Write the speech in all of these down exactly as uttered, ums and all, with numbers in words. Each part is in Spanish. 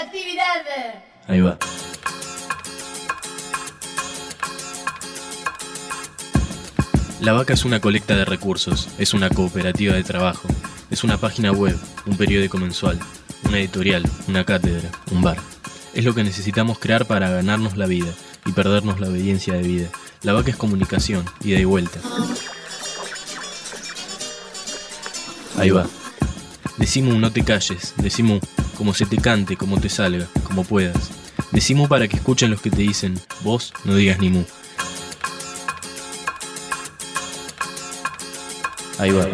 actividad. Ahí va. La Vaca es una colecta de recursos, es una cooperativa de trabajo, es una página web, un periódico mensual, una editorial, una cátedra, un bar. Es lo que necesitamos crear para ganarnos la vida y perdernos la obediencia de vida. La Vaca es comunicación, ida y vuelta. Ahí va. Decimu, no te calles. Decimu, como se te cante, como te salga, como puedas. Decimu para que escuchen los que te dicen, vos no digas ni mu. Ahí va.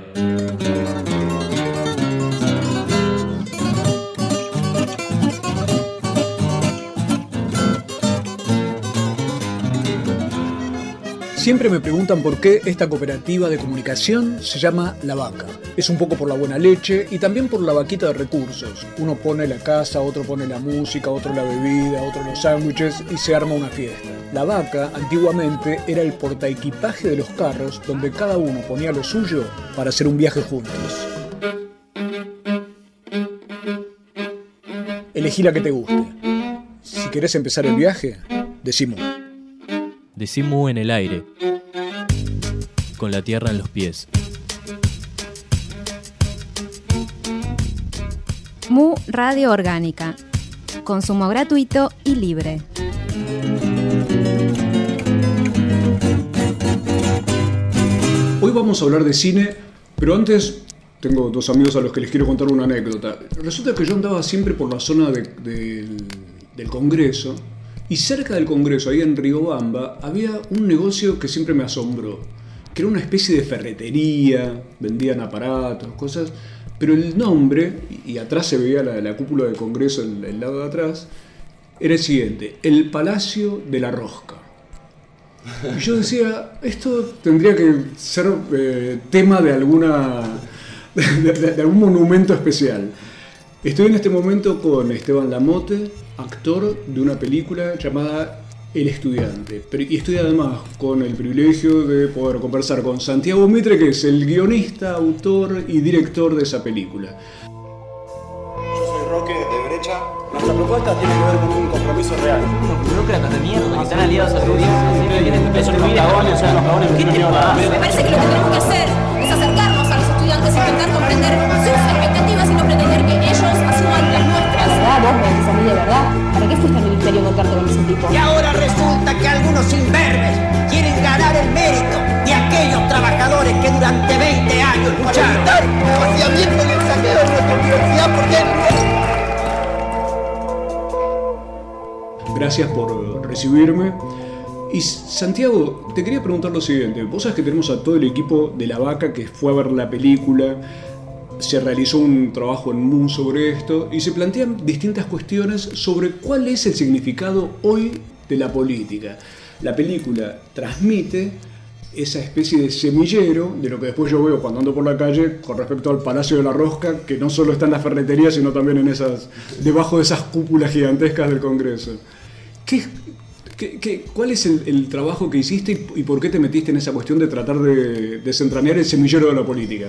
Siempre me preguntan por qué esta cooperativa de comunicación se llama La Vaca. Es un poco por la buena leche y también por la vaquita de recursos. Uno pone la casa, otro pone la música, otro la bebida, otro los sándwiches y se arma una fiesta. La Vaca antiguamente era el portaequipaje de los carros donde cada uno ponía lo suyo para hacer un viaje juntos. Elegí la que te guste. Si querés empezar el viaje, decimos. Decimu en el aire, con la tierra en los pies. Mu Radio Orgánica. Consumo gratuito y libre. Hoy vamos a hablar de cine, pero antes tengo dos amigos a los que les quiero contar una anécdota. Resulta que yo andaba siempre por la zona de, de, del Congreso. Y cerca del Congreso, ahí en Riobamba, había un negocio que siempre me asombró, que era una especie de ferretería, vendían aparatos, cosas, pero el nombre, y atrás se veía la, la cúpula del Congreso, el, el lado de atrás, era el siguiente: el Palacio de la Rosca. Y yo decía, esto tendría que ser eh, tema de alguna de, de, de algún monumento especial. Estoy en este momento con Esteban Lamote, actor de una película llamada El Estudiante. Y estoy además con el privilegio de poder conversar con Santiago Mitre, que es el guionista, autor y director de esa película. Yo soy Roque, de derecha. Nuestra propuesta tiene que ver con un compromiso real. Unos burócratas de mierda que están aliados a gobierno, que vienen que son unos cagones, son unos cagones. ¿Qué te pasa? Me parece que lo que tenemos que hacer es acercarnos a los estudiantes, intentar comprender sus expectativas y no pretender que ellos asuman las nuestras. ¿Verdad? ¿Vos me decís a mí de verdad? ¿Para qué fuiste al ministerio a contarte con ese tipo? Y ahora resulta que algunos imberbes quieren ganar el mérito de aquellos trabajadores que durante veinte años lucharon. El vaciamiento y el saqueo de nuestra universidad, ¿por qué? Gracias por recibirme. Y Santiago, te quería preguntar lo siguiente. Vos sabés que tenemos a todo el equipo de La Vaca que fue a ver la película. Se realizó un trabajo en Mu sobre esto y se plantean distintas cuestiones sobre cuál es el significado hoy de la política. La película transmite esa especie de semillero de lo que después yo veo cuando ando por la calle con respecto al Palacio de la Rosca, que no solo está en la ferretería, sino también en esas, debajo de esas cúpulas gigantescas del Congreso. ¿Qué, qué, qué, ¿Cuál es el, el trabajo que hiciste y, y por qué te metiste en esa cuestión de tratar de desentrañar el semillero de la política?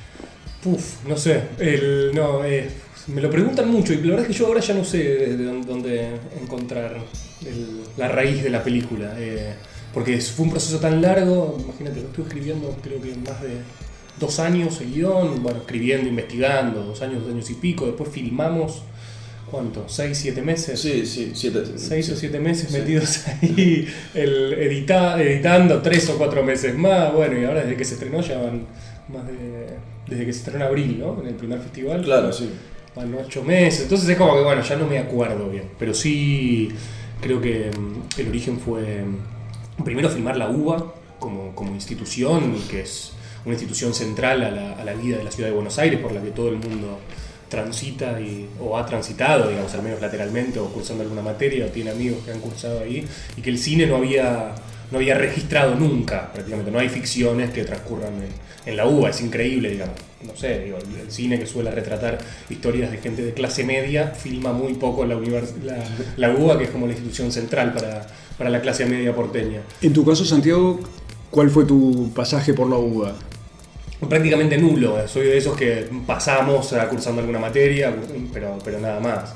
Puf, no sé, el, no, eh, me lo preguntan mucho y la verdad es que yo ahora ya no sé de dónde encontrar el, la raíz de la película, eh, porque fue un proceso tan largo. Imagínate, lo estuve escribiendo creo que más de dos años el guión, bueno, escribiendo, investigando, dos años, dos años y pico, después filmamos, ¿cuánto? ¿Seis, siete meses? Sí, sí, siete. Seis o siete meses sí. Metidos ahí, el, edita, editando tres o cuatro meses más, bueno, y ahora desde que se estrenó ya van más de... Desde que se estrenó en abril, ¿no? En el primer festival. Claro, sí. Van ocho meses. Entonces es como que, bueno, ya no me acuerdo bien. Pero sí creo que el origen fue primero filmar la U B A como, como institución, que es una institución central a la, a la vida de la ciudad de Buenos Aires, por la que todo el mundo transita y, o ha transitado, digamos, al menos lateralmente, o cursando alguna materia, o tiene amigos que han cursado ahí, y que el cine no había... no había registrado nunca, prácticamente. No hay ficciones que transcurran en, en la U B A, es increíble, digamos. No sé, digo, el, el cine que suele retratar historias de gente de clase media filma muy poco la, univers- la, la U B A, que es como la institución central para, para la clase media porteña. En tu caso, Santiago, ¿cuál fue tu pasaje por la U B A? Prácticamente nulo, soy de esos que pasamos cursando alguna materia, pero, pero nada más.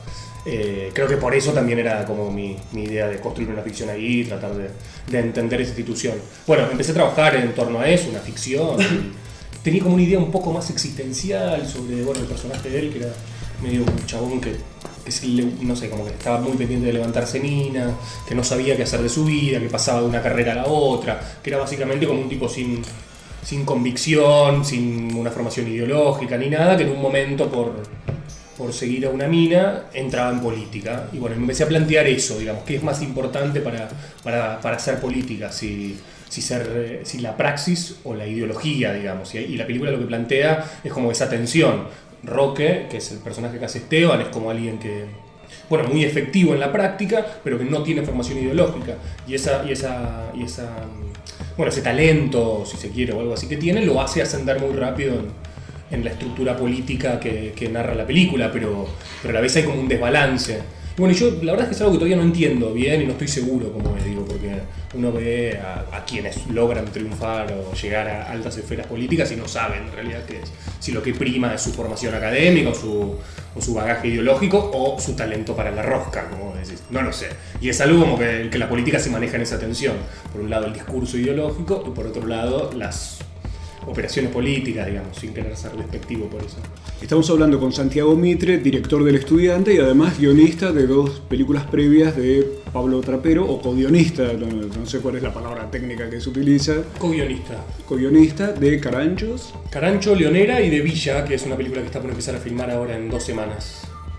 Eh, creo que por eso también era como mi, mi idea de construir una ficción ahí, tratar de, de entender esa institución. Bueno, empecé a trabajar en torno a eso, una ficción. Tenía como una idea un poco más existencial sobre, bueno, el personaje de él, que era medio un chabón que, que se le, no sé, como que estaba muy pendiente de levantarse mina, que no sabía qué hacer de su vida, que pasaba de una carrera a la otra, que era básicamente como un tipo sin, sin convicción, sin una formación ideológica ni nada, que en un momento por... por seguir a una mina, entraba en política. Y bueno, me empecé a plantear eso, digamos, qué es más importante para, para, para hacer política, si, si, ser, si la praxis o la ideología, digamos. Y, y la película lo que plantea es como esa tensión. Roque, que es el personaje que hace Esteban, es como alguien que, bueno, muy efectivo en la práctica, pero que no tiene formación ideológica. Y esa, y esa, y esa bueno, ese talento, si se quiere, o algo así que tiene, lo hace ascender muy rápido en, en la estructura política que, que narra la película, pero, pero a la vez hay como un desbalance. Y bueno, yo la verdad es que es algo que todavía no entiendo bien y no estoy seguro cómo es, digo, porque uno ve a, a quienes logran triunfar o llegar a altas esferas políticas y no saben en realidad qué es, si lo que prima es su formación académica o su, o su bagaje ideológico o su talento para la rosca, como decís, no lo sé. Y es algo como que, que la política se maneja en esa tensión, por un lado el discurso ideológico y por otro lado las operaciones políticas, digamos, sin querer ser despectivo por eso. Estamos hablando con Santiago Mitre, director del Estudiante y además guionista de dos películas previas de Pablo Trapero, o co-guionista, no, no sé cuál es la palabra técnica que se utiliza. Co-guionista. Co-guionista de Caranchos. Carancho, Leonera y de Villa, que es una película que está por empezar a filmar ahora en dos semanas.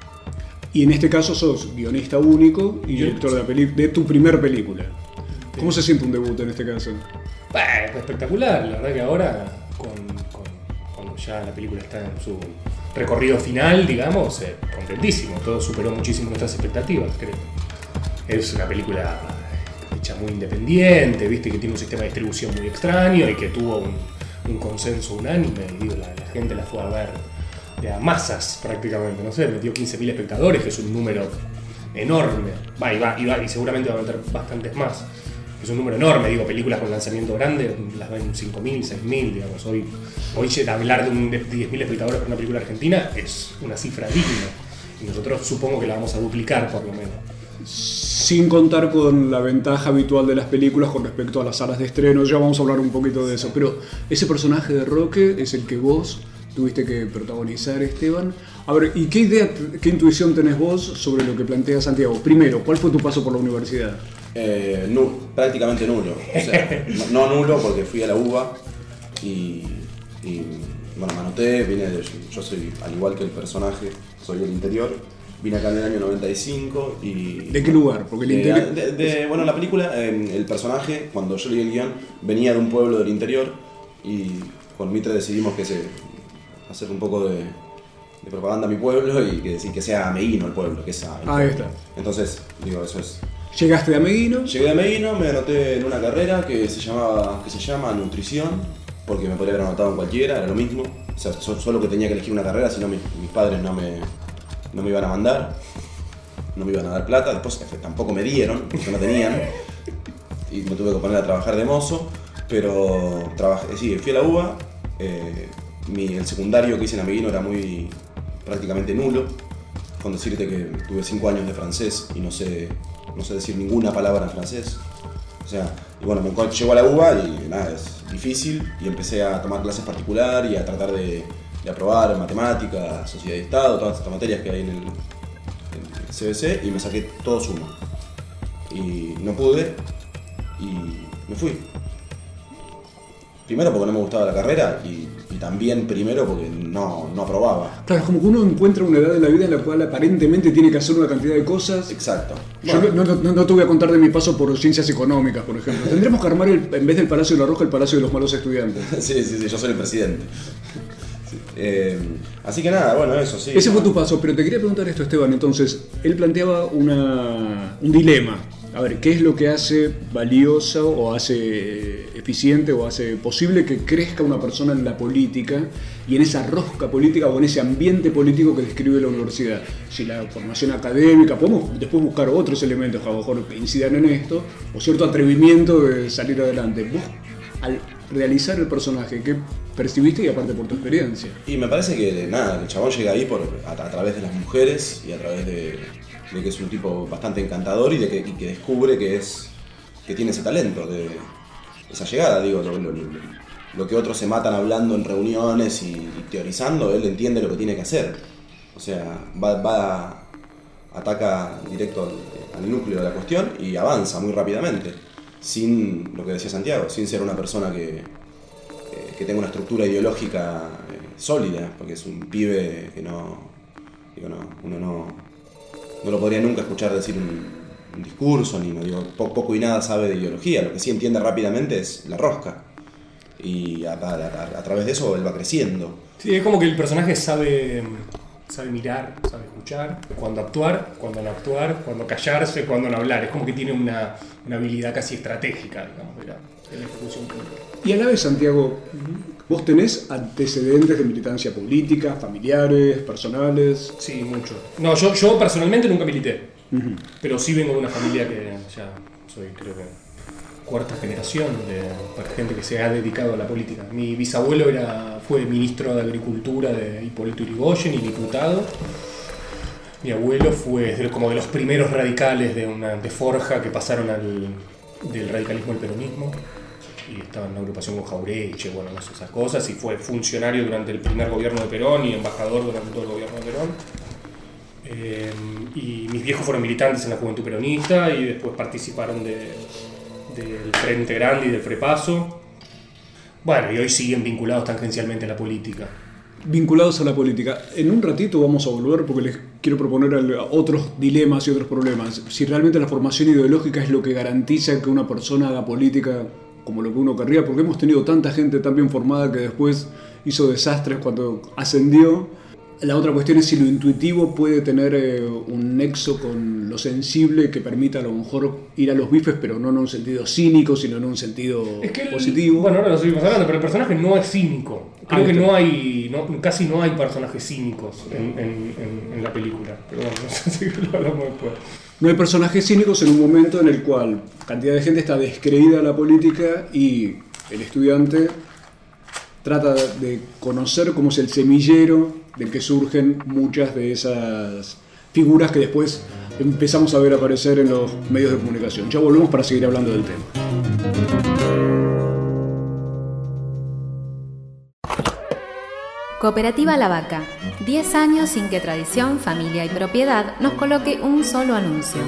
Y en este caso sos guionista único y director de, la peli- de tu primer película. ¿Cómo se siente un debut en este caso? Bueno, espectacular, la verdad que ahora, con, con, cuando ya la película está en su recorrido final, digamos, eh, contentísimo, todo superó muchísimo nuestras expectativas, creo. Es una película hecha muy independiente, viste, que tiene un sistema de distribución muy extraño y que tuvo un, un consenso unánime, y digo, la, la gente la fue a ver de a masas prácticamente, no sé, metió quince mil espectadores, que es un número enorme, va y va, y va, y seguramente va a meter bastantes más. Es un número enorme, digo, películas con lanzamiento grande las ven cinco mil, seis mil, digamos. Hoy, hoy hablar de, un, de diez mil espectadores para una película argentina es una cifra digna. Y nosotros supongo que la vamos a duplicar por lo menos. Sin contar con la ventaja habitual de las películas con respecto a las salas de estreno, ya vamos a hablar un poquito de eso. Pero ese personaje de Roque es el que vos tuviste que protagonizar, Esteban. A ver, ¿y qué idea, qué intuición tenés vos sobre lo que plantea Santiago? Primero, ¿cuál fue tu paso por la universidad? Eh, nu, prácticamente nulo. O sea, no, no nulo porque fui a la U B A y, y bueno, me anoté, vine de, yo soy, al igual que el personaje, soy del interior, vine acá en el año noventa y cinco y... ¿De qué lugar? Porque el de, interior... de, de, bueno, la película, eh, el personaje, cuando yo leí el guión, venía de un pueblo del interior y con Mitre decidimos que se, hacer un poco de, de propaganda a mi pueblo y que decir que sea Ameguino el pueblo, que es a, el ah, ahí está. Entonces, digo, eso es... ¿Llegaste de Ameguino? Llegué de Ameguino, me anoté en una carrera que se, llamaba, que se llama Nutrición, porque me podría haber anotado en cualquiera, era lo mismo. O sea, solo que tenía que elegir una carrera, si no mis, mis padres no me, no me iban a mandar, no me iban a dar plata, después tampoco me dieron, porque no tenían, y me tuve que poner a trabajar de mozo, pero trabajé, sí, fui a la U B A, eh, mi, el secundario que hice en Ameguino era muy prácticamente nulo, con decirte que tuve cinco años de francés y no sé... no sé decir ninguna palabra en francés. O sea, y bueno, me llego a la U B A y nada, es difícil y empecé a tomar clases particulares y a tratar de, de aprobar matemáticas, sociedad y estado, todas estas materias que hay en el, en el C B C y me saqué todo sumo. Y no pude y me fui. Primero porque no me gustaba la carrera y, y también primero porque no, no aprobaba. Claro, es como que uno encuentra una edad en la vida en la cual aparentemente tiene que hacer una cantidad de cosas. Exacto. Yo bueno. no, no, no te voy a contar de mi paso por ciencias económicas, por ejemplo. Tendremos que armar, el, en vez del Palacio de la Roja, el Palacio de los Malos Estudiantes. Sí, sí, sí, yo soy el presidente. Sí. Eh, así que nada, bueno, eso sí. Ese fue tu paso, pero te quería preguntar esto, Esteban. Entonces, él planteaba una, un dilema. A ver, ¿qué es lo que hace valiosa o hace eficiente o hace posible que crezca una persona en la política y en esa rosca política o en ese ambiente político que describe la universidad? Si la formación académica, podemos después buscar otros elementos que a lo mejor incidan en esto, o cierto atrevimiento de salir adelante. Vos, al realizar el personaje, ¿qué percibiste y aparte por tu experiencia? Y me parece que nada, el chabón llega ahí por, a, a través de las mujeres y a través de... de que es un tipo bastante encantador y, de que, y que descubre que, es, que tiene ese talento, de esa llegada, digo, lo, lo, lo, lo que otros se matan hablando en reuniones y, y teorizando, él entiende lo que tiene que hacer. O sea, va, va ataca directo al, al núcleo de la cuestión y avanza muy rápidamente, sin lo que decía Santiago, sin ser una persona que, eh, que tenga una estructura ideológica eh, sólida, porque es un pibe que no, digo, no uno no, no lo podría nunca escuchar decir un, un discurso, ni no digo, poco, poco y nada sabe de ideología, lo que sí entiende rápidamente es la rosca, y a, a, a, a través de eso él va creciendo. Sí, es como que el personaje sabe... sabe mirar, sabe escuchar, cuándo actuar, cuándo no actuar, cuándo callarse, cuándo no hablar. Es como que tiene una, una habilidad casi estratégica, digamos, de la, de la ejecución. Y a la vez, Santiago, ¿vos tenés antecedentes de militancia política, familiares, personales? Sí, mucho. No, yo, yo personalmente nunca milité, uh-huh. pero sí vengo de una familia que ya soy, creo que, cuarta generación de gente que se ha dedicado a la política. Mi bisabuelo era, fue ministro de Agricultura de Hipólito Yrigoyen y diputado. Mi abuelo fue como de los primeros radicales de, una, de Forja que pasaron al, del radicalismo al peronismo. Y estaba en una agrupación con Jaureche, bueno, no sé, esas cosas. Y fue funcionario durante el primer gobierno de Perón y embajador durante todo el gobierno de Perón. Eh, y mis viejos fueron militantes en la Juventud Peronista y después participaron de... del Frente Grande y del Frepaso. Bueno, y hoy siguen vinculados tangencialmente a la política. Vinculados a la política. En un ratito vamos a volver porque les quiero proponer otros dilemas y otros problemas. Si realmente la formación ideológica es lo que garantiza que una persona haga política como lo que uno querría, porque hemos tenido tanta gente tan bien formada que después hizo desastres cuando ascendió. La otra cuestión es si lo intuitivo puede tener eh, un nexo con lo sensible que permita a lo mejor ir a los bifes, pero no en un sentido cínico, sino en un sentido es que el, positivo. Bueno, ahora lo seguimos hablando, pero el personaje no es cínico. Creo ah, que no hay, no, casi no hay personajes cínicos en, en, en, en la película. Pero bueno, no sé si lo hablamos después. No hay personajes cínicos en un momento en el cual cantidad de gente está descreída de la política y el estudiante trata de conocer cómo es el semillero del que surgen muchas de esas figuras que después empezamos a ver aparecer en los medios de comunicación. Ya volvemos para seguir hablando del tema. Cooperativa La Vaca. diez años sin que tradición, familia y propiedad nos coloque un solo anuncio.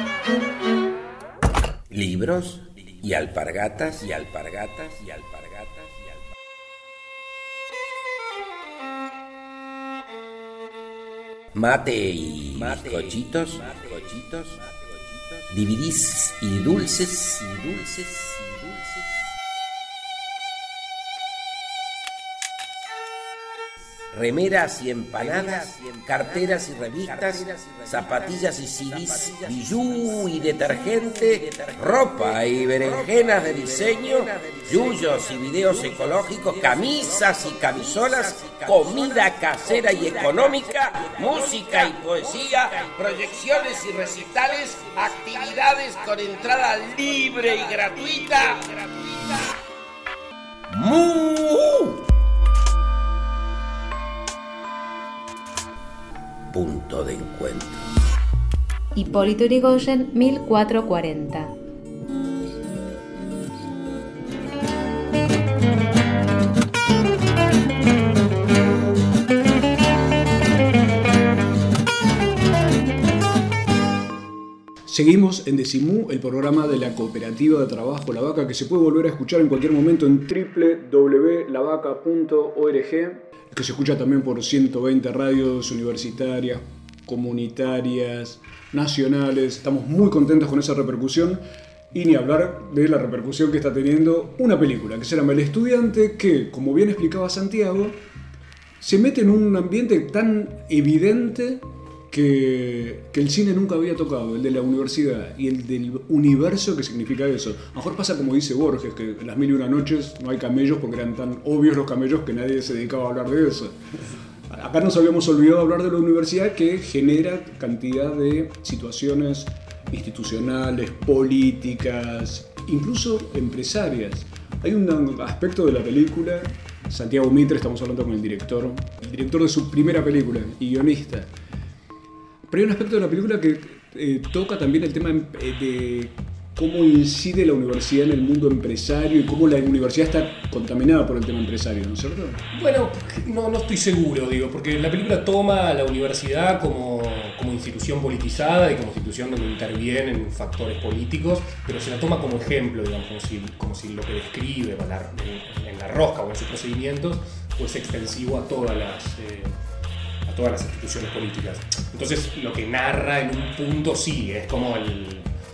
Libros y alpargatas y alpargatas y alpargatas. Mate y bizcochitos, bizcochitos, D V Ds y dulces, y dulces, y dulces. Remeras y empanadas, carteras y revistas, zapatillas y C Ds, bijú y detergente, ropa y berenjenas de diseño, yuyos y videos ecológicos, camisas y camisolas, comida casera y económica, música y poesía, proyecciones y recitales, actividades con entrada libre y gratuita. ¡Mu! Punto de encuentro. Hipólito Yrigoyen, mil cuatrocientos cuarenta. Seguimos en Decimú, el programa de la Cooperativa de Trabajo La Vaca, que se puede volver a escuchar en cualquier momento en doble u doble u doble u punto la vaca punto org, que se escucha también por ciento veinte radios universitarias, comunitarias, nacionales. Estamos muy contentos con esa repercusión y ni hablar de la repercusión que está teniendo una película que se llama El Estudiante, que, como bien explicaba Santiago, se mete en un ambiente tan evidente que, que el cine nunca había tocado, el de la universidad y el del universo que significa eso. A lo mejor pasa como dice Borges, que en las mil y una noches no hay camellos porque eran tan obvios los camellos que nadie se dedicaba a hablar de eso. Acá nos habíamos olvidado de hablar de la universidad, que genera cantidad de situaciones institucionales, políticas, incluso empresarias. Hay un aspecto de la película, Santiago Mitre, estamos hablando con el director, el director de su primera película y guionista. pero hay un aspecto de la película que eh, toca también el tema eh, de cómo incide la universidad en el mundo empresario y cómo la universidad está contaminada por el tema empresario, ¿no es cierto? Bueno, no, no estoy seguro, digo, porque la película toma a la universidad como, como institución politizada y como institución donde intervienen factores políticos, pero se la toma como ejemplo, digamos, como si, como si lo que describe en la, en la rosca o en sus procedimientos fuese extensivo a todas las... Eh, a todas las instituciones políticas. Entonces, lo que narra en un punto sí, es como el...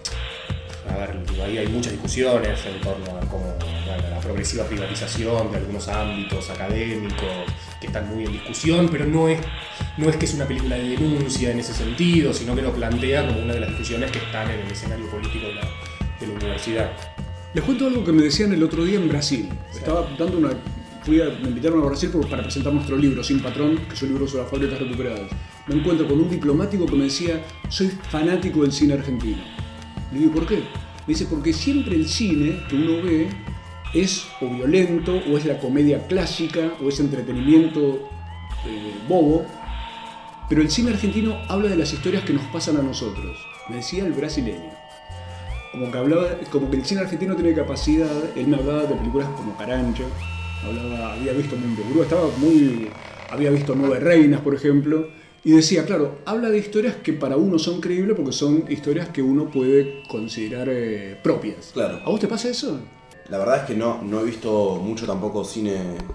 A ver, ahí hay muchas discusiones en torno a cómo, bueno, la progresiva privatización de algunos ámbitos académicos que están muy en discusión, pero no es, no es que es una película de denuncia en ese sentido, sino que lo plantea como una de las discusiones que están en el escenario político de la, de la universidad. Les cuento algo que me decían el otro día en Brasil. Sí. Estaba dando una... Fui a, me invitaron a Brasil para presentar nuestro libro, Sin Patrón, que es un libro sobre las fábricas recuperadas. Me encuentro con un diplomático que me decía, soy fanático del cine argentino. Le digo, ¿por qué? Me dice, porque siempre el cine que uno ve es o violento, o es la comedia clásica, o es entretenimiento eh, bobo, pero el cine argentino habla de las historias que nos pasan a nosotros. Me decía el brasileño. Como que, hablaba, como que el cine argentino tiene capacidad, él me hablaba de películas como Carancho, hablaba, había visto Mundo Gurú, estaba muy, había visto Nueve Reinas, por ejemplo, y decía, claro, habla de historias que para uno son creíbles porque son historias que uno puede considerar eh, propias. Claro. ¿A vos te pasa eso? La verdad es que no, no he visto mucho tampoco cine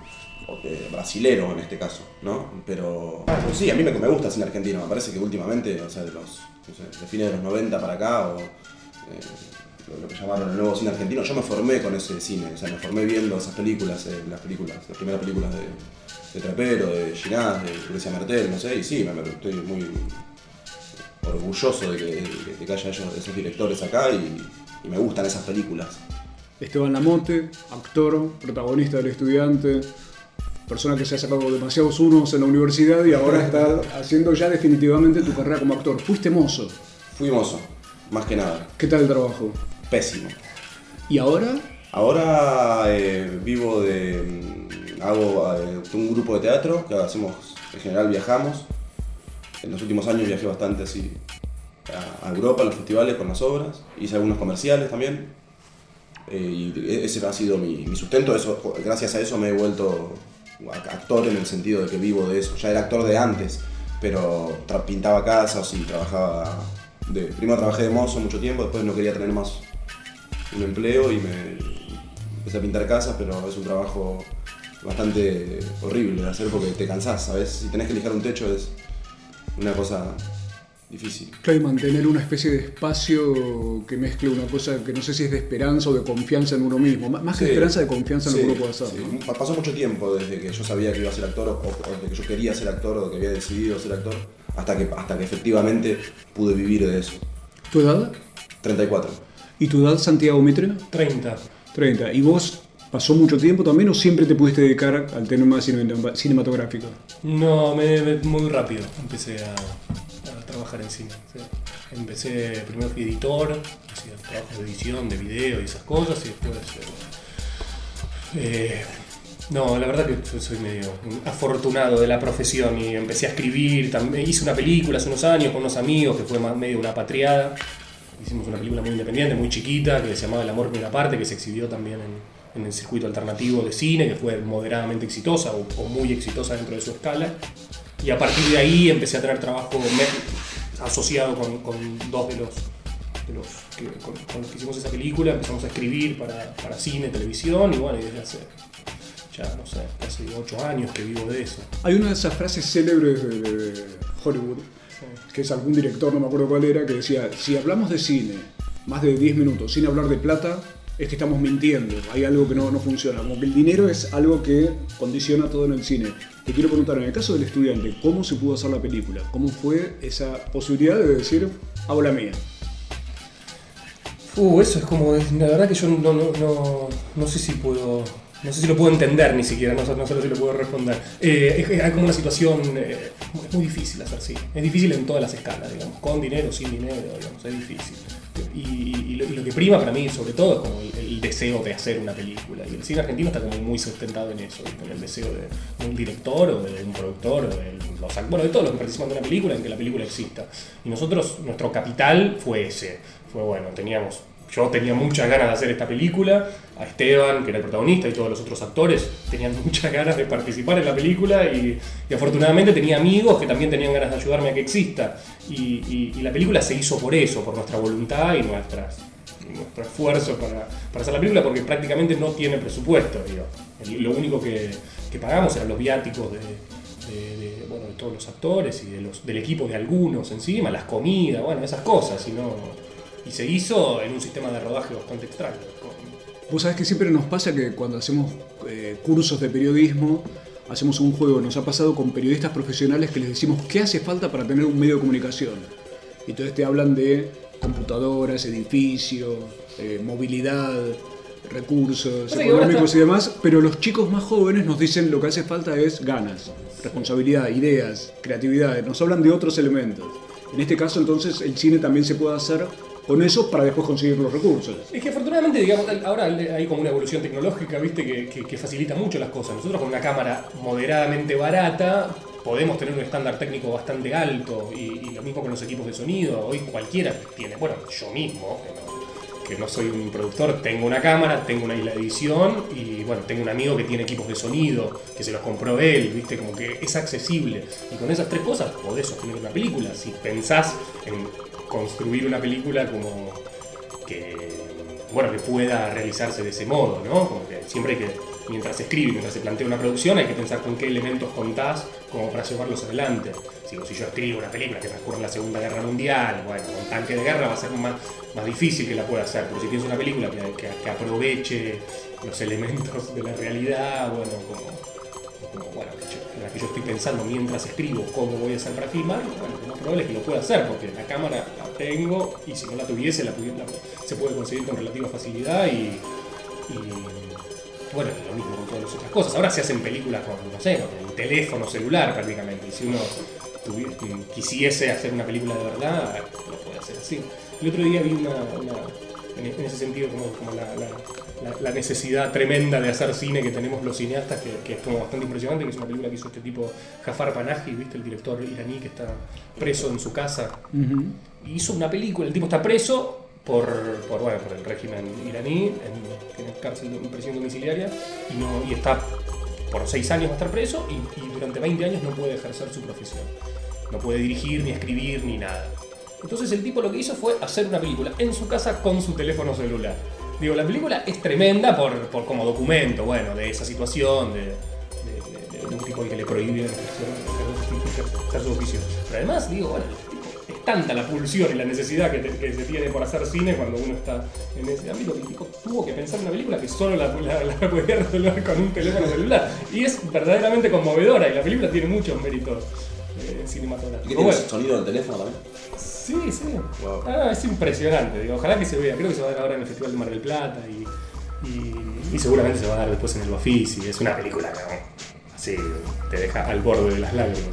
eh, brasilero en este caso, ¿no? Pero sí, a mí me, me gusta el cine argentino, me parece que últimamente, o sea, de los no sé, de fines de los noventa para acá, o... Eh, lo que llamaron el nuevo cine argentino, yo me formé con ese cine, o sea, me formé viendo esas películas, eh, las películas, las primeras películas de, de Trapero, de Ginás, de Lucrecia Martel, no sé, y sí, me, me, estoy muy orgulloso de que, de, de que haya ellos, esos directores acá y, y me gustan esas películas. Esteban Lamote, actor, protagonista del Estudiante, persona que se ha sacado demasiados unos en la universidad y ahora está haciendo ya definitivamente tu carrera como actor. Fuiste mozo. Fui mozo, más que nada. ¿Qué tal el trabajo? Pésimo. ¿Y ahora? Ahora eh, vivo de... hago eh, un grupo de teatro que hacemos, en general viajamos. En los últimos años viajé bastante así a, a Europa, a los festivales con las obras. Hice algunos comerciales también. Eh, y ese ha sido mi, mi sustento. Eso, gracias a eso me he vuelto actor en el sentido de que vivo de eso. Ya era actor de antes, pero tra- pintaba casas y trabajaba... De, primero trabajé de mozo mucho tiempo, después no quería tener más un empleo y me empecé a pintar casas, pero es un trabajo bastante horrible de hacer porque te cansás, ¿sabes? Si tenés que lijar un techo es una cosa difícil. Claro, y mantener una especie de espacio que mezcle una cosa que no sé si es de esperanza o de confianza en uno mismo, más que sí, esperanza, de confianza en sí, lo que uno puede hacer. Sí. ¿No? Pasó mucho tiempo desde que yo sabía que iba a ser actor o, o desde que yo quería ser actor o que había decidido ser actor hasta que, hasta que efectivamente pude vivir de eso. ¿Tu edad? treinta y cuatro. ¿Y tu edad, Santiago Mitre? treinta. treinta. ¿Y vos pasó mucho tiempo también o siempre te pudiste dedicar al tema cinematográfico? No, me, me, muy rápido empecé a, a trabajar en cine. ¿Sí? Empecé, primero fui editor, hacía trabajos de edición, de video y esas cosas, y después... Eh, no, la verdad que soy medio afortunado de la profesión y empecé a escribir, también hice una película hace unos años con unos amigos que fue más medio una patriada. Hicimos una película muy independiente, muy chiquita, que se llamaba El amor primera parte, que se exhibió también en, en el circuito alternativo de cine, que fue moderadamente exitosa o, o muy exitosa dentro de su escala. Y a partir de ahí empecé a tener trabajo me- asociado con, con dos de los, de los que, con, con los que hicimos esa película. Empezamos a escribir para, para cine, televisión y bueno, y desde hace ya, no sé, casi ocho años que vivo de eso. Hay una de esas frases célebres de, de Hollywood, sí, que es algún director, no me acuerdo cuál era, que decía, si hablamos de cine más de diez minutos sin hablar de plata, es que estamos mintiendo, hay algo que no, no funciona, como que el dinero es algo que condiciona todo en el cine. Te quiero preguntar, en el caso del Estudiante, ¿cómo se pudo hacer la película? ¿Cómo fue esa posibilidad de decir, hago la mía? Uh, eso es como, la verdad que yo no, no, no, no sé si puedo... No sé si lo puedo entender ni siquiera, no, no sé si lo puedo responder. Eh, es, hay como una situación, eh, es muy difícil hacer cine. Es difícil en todas las escalas, digamos, con dinero, sin dinero, digamos, es difícil. Y, y, lo, y lo que prima para mí, sobre todo, es como el, el deseo de hacer una película. Y el cine argentino está como muy sustentado en eso, ¿viste? En el deseo de, de un director o de un productor, o de, los, bueno, de todos los que participan de una película, en que la película exista. Y nosotros, nuestro capital fue ese. Fue bueno, teníamos... Yo tenía muchas ganas de hacer esta película, a Esteban, que era el protagonista, y todos los otros actores tenían muchas ganas de participar en la película, y, y afortunadamente tenía amigos que también tenían ganas de ayudarme a que exista. Y, y, y la película se hizo por eso, por nuestra voluntad y nuestras, nuestro esfuerzo para, para hacer la película, porque prácticamente no tiene presupuesto, digo. El, lo único que, que pagamos eran los viáticos de, de, de, bueno, de todos los actores y de los, del equipo de algunos encima, las comidas, bueno, esas cosas, y no... Y se hizo en un sistema de rodaje bastante extraño. Vos sabés que siempre nos pasa que cuando hacemos eh, cursos de periodismo, hacemos un juego. Nos ha pasado con periodistas profesionales que les decimos ¿qué hace falta para tener un medio de comunicación? Y entonces te hablan de computadoras, edificios, eh, movilidad, recursos bueno, económicos está... y demás. Pero los chicos más jóvenes nos dicen lo que hace falta es ganas, responsabilidad, ideas, creatividad. Nos hablan de otros elementos. En este caso, entonces, el cine también se puede hacer con eso para después conseguir los recursos. Es que afortunadamente, digamos, ahora hay como una evolución tecnológica, ¿viste? Que, que, que facilita mucho las cosas. Nosotros con una cámara moderadamente barata podemos tener un estándar técnico bastante alto, y, y lo mismo con los equipos de sonido. Hoy cualquiera tiene, bueno, yo mismo, que no, que no soy un productor, tengo una cámara, tengo una isla de edición, y bueno, tengo un amigo que tiene equipos de sonido, que se los compró él, ¿viste? Como que es accesible. Y con esas tres cosas podés sostener una película. Si pensás en construir una película como que, bueno, que pueda realizarse de ese modo, ¿no? Como que siempre hay que, mientras se escribe, mientras se plantea una producción, hay que pensar con qué elementos contás como para llevarlos adelante. Si, si yo escribo una película que transcurre en la Segunda Guerra Mundial, bueno, con tanque de guerra va a ser más, más difícil que la pueda hacer, pero si tienes una película que, que, que aproveche los elementos de la realidad, bueno, como... Como, bueno, en la que yo estoy pensando mientras escribo cómo voy a hacer para filmar, bueno, lo más probable es que lo pueda hacer, porque la cámara la tengo, y si no la tuviese, la, la, se puede conseguir con relativa facilidad, y, y bueno, lo mismo con todas las otras cosas. Ahora se hacen películas con, no sé, con el teléfono celular prácticamente, y si uno tuviese, quisiese hacer una película de verdad, lo puede hacer así. El otro día vi una, una en ese sentido, como, como la, la La, la necesidad tremenda de hacer cine que tenemos los cineastas, que, que es como bastante impresionante, que es una película que hizo este tipo Jafar Panahi, ¿viste? El director iraní que está preso en su casa. Uh-huh. Y hizo una película, el tipo está preso por, por, bueno, por el régimen iraní, en, en cárcel de prisión domiciliaria, y, no, y está por seis años va a estar preso, y, y durante veinte años no puede ejercer su profesión. No puede dirigir, ni escribir, ni nada. Entonces el tipo lo que hizo fue hacer una película en su casa con su teléfono celular. Digo, la película es tremenda por, por como documento, bueno, de esa situación, de, de, de, de un tipo que le prohíbe hacer su oficio. Pero además, digo, bueno, es tanta la pulsión y la necesidad que, te, que se tiene por hacer cine cuando uno está en ese ámbito, que el tipo tuvo que pensar en una película que solo la, la, la podía resolver con un teléfono celular. Y es verdaderamente conmovedora, y la película tiene muchos méritos eh, cinematográficos. ¿Y qué tiene bueno, sonido del teléfono también? Sí, sí. Wow. Ah, es impresionante. Digo, ojalá que se vea. Creo que se va a dar ahora en el Festival de Mar del Plata, y, y, y seguramente se va a dar después en el Bafisi. Es una película que, ¿no? Así te deja al borde de las lágrimas.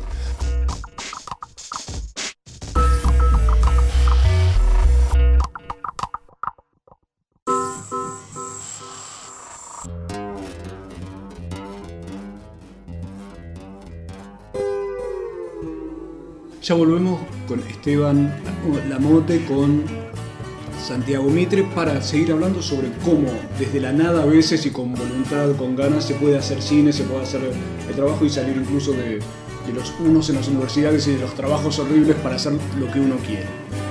Ya volvemos con Esteban Lamote, con Santiago Mitre, para seguir hablando sobre cómo desde la nada a veces, y con voluntad, con ganas, se puede hacer cine, se puede hacer el trabajo y salir incluso de, de los unos en las universidades y de los trabajos horribles para hacer lo que uno quiere.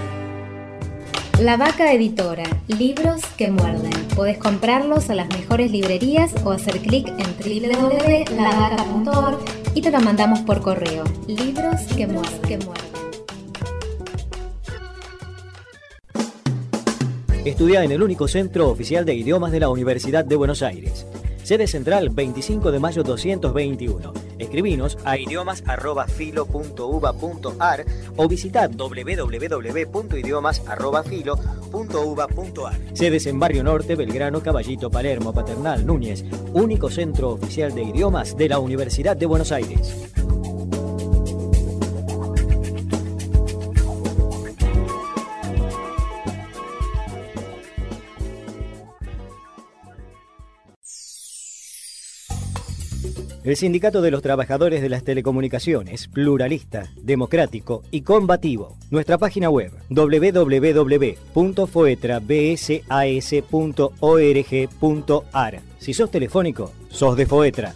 La Vaca Editora, libros que muerden. Podés comprarlos a las mejores librerías o hacer clic en doble u doble u doble u punto la vaca punto org y te lo mandamos por correo. Libros que muerden. Que muerden. Estudia en el único centro oficial de idiomas de la Universidad de Buenos Aires. Sede central veinticinco de mayo doscientos veintiuno. Escribinos a idiomas arroba filo punto uva punto ar o visita doble u doble u doble u punto idiomas arroba filo punto uva punto ar. Sedes en Barrio Norte, Belgrano, Caballito, Palermo, Paternal, Núñez. Único centro oficial de idiomas de la Universidad de Buenos Aires. El Sindicato de los Trabajadores de las Telecomunicaciones, pluralista, democrático y combativo. Nuestra página web doble u doble u doble u punto foetra b s a s punto org punto a r. Si sos telefónico, sos de Foetra.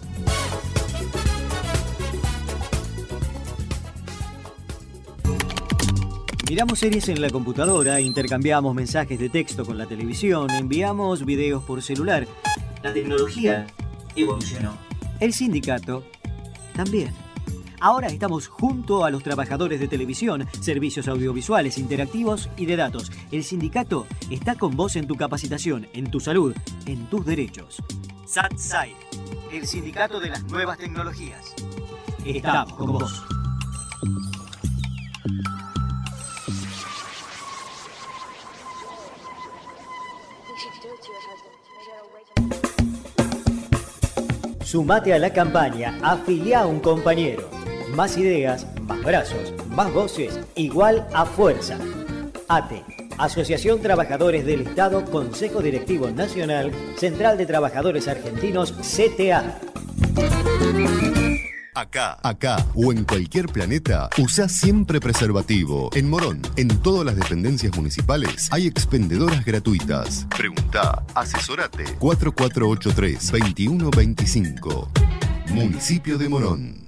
Miramos series en la computadora, intercambiamos mensajes de texto con la televisión, enviamos videos por celular. La tecnología evolucionó. El sindicato también. Ahora estamos junto a los trabajadores de televisión, servicios audiovisuales, interactivos y de datos. El sindicato está con vos en tu capacitación, en tu salud, en tus derechos. SatSai, el sindicato de las nuevas tecnologías. Estamos con vos. Sumate a la campaña, afiliá a un compañero. Más ideas, más brazos, más voces, igual a fuerza. A T E, Asociación Trabajadores del Estado, Consejo Directivo Nacional, Central de Trabajadores Argentinos, C T A. Acá, acá o en cualquier planeta, usá siempre preservativo. En Morón, en todas las dependencias municipales, hay expendedoras gratuitas. Preguntá, asesorate. cuatro cuatro ocho tres, dos uno dos cinco. Municipio de Morón.